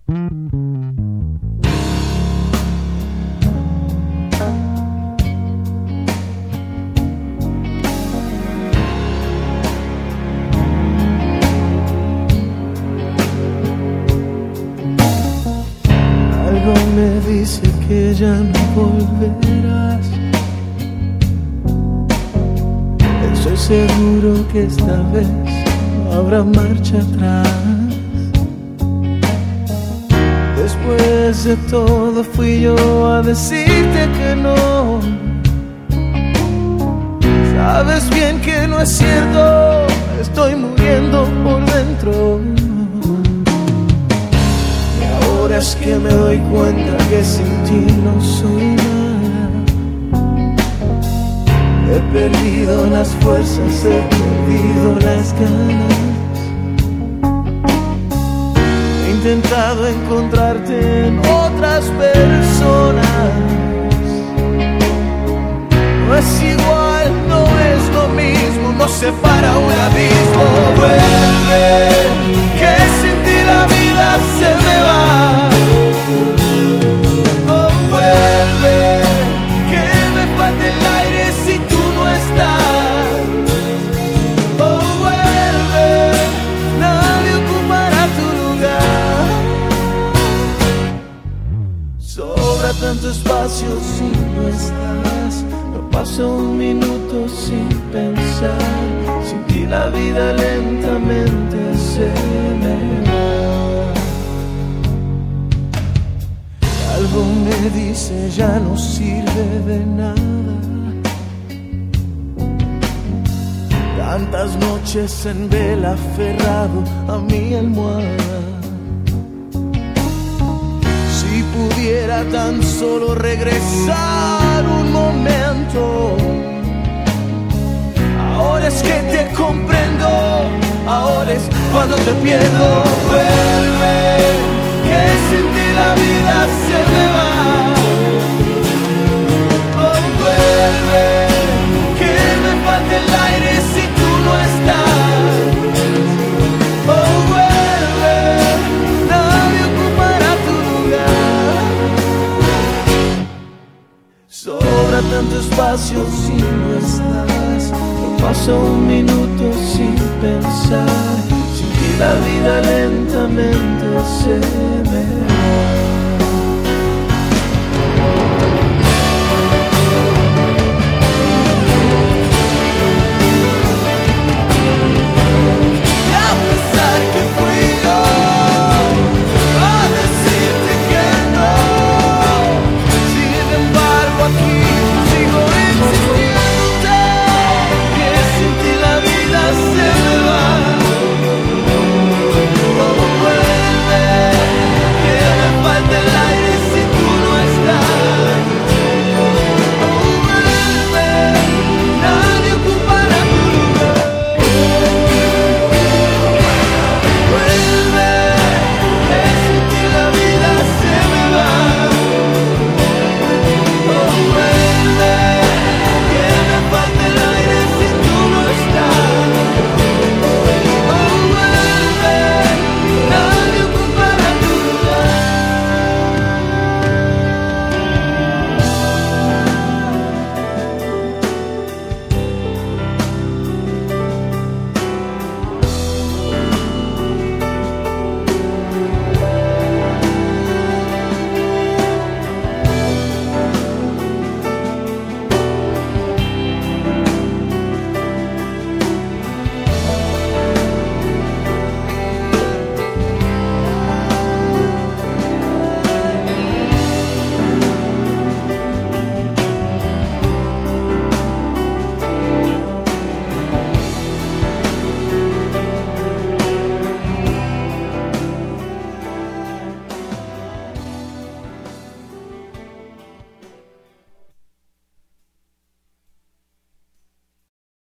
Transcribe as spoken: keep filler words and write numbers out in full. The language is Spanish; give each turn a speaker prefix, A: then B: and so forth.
A: Algo me dice que ya no volverás. Estoy seguro que esta vez no habrá marcha atrás. Después de todo fui yo a decirte que no. Sabes bien que no es cierto, estoy muriendo por dentro. Ahora es que me doy cuenta que sin ti no soy nada. He perdido las fuerzas, he perdido las ganas. He intentado encontrarte en otras personas. No es igual, no es lo mismo, nos separa un abismo. Vuelve, que sin ti la vida se me va. Oh, vuelve, que me falta el aire si tú no estás. Oh, vuelve, nadie ocupará tu lugar. Sobra tanto espacio si no estás. No paso un minuto sin pensar. Sin ti la vida lentamente se me va. Algo me dice ya no sirve de nada. Tantas noches en vela aferrado a mi almohada. Si pudiera tan solo regresar un momento. Ahora es que te comprendo, ahora es cuando te pierdo. Vuelve, que sin ti la vida se me va. Oh, vuelve, que me falta el aire si tú no estás. Oh, vuelve, nadie ocupará tu lugar. Sobra tanto espacio si no estás. No paso un minuto sin pensar. Sin ti la vida lentamente se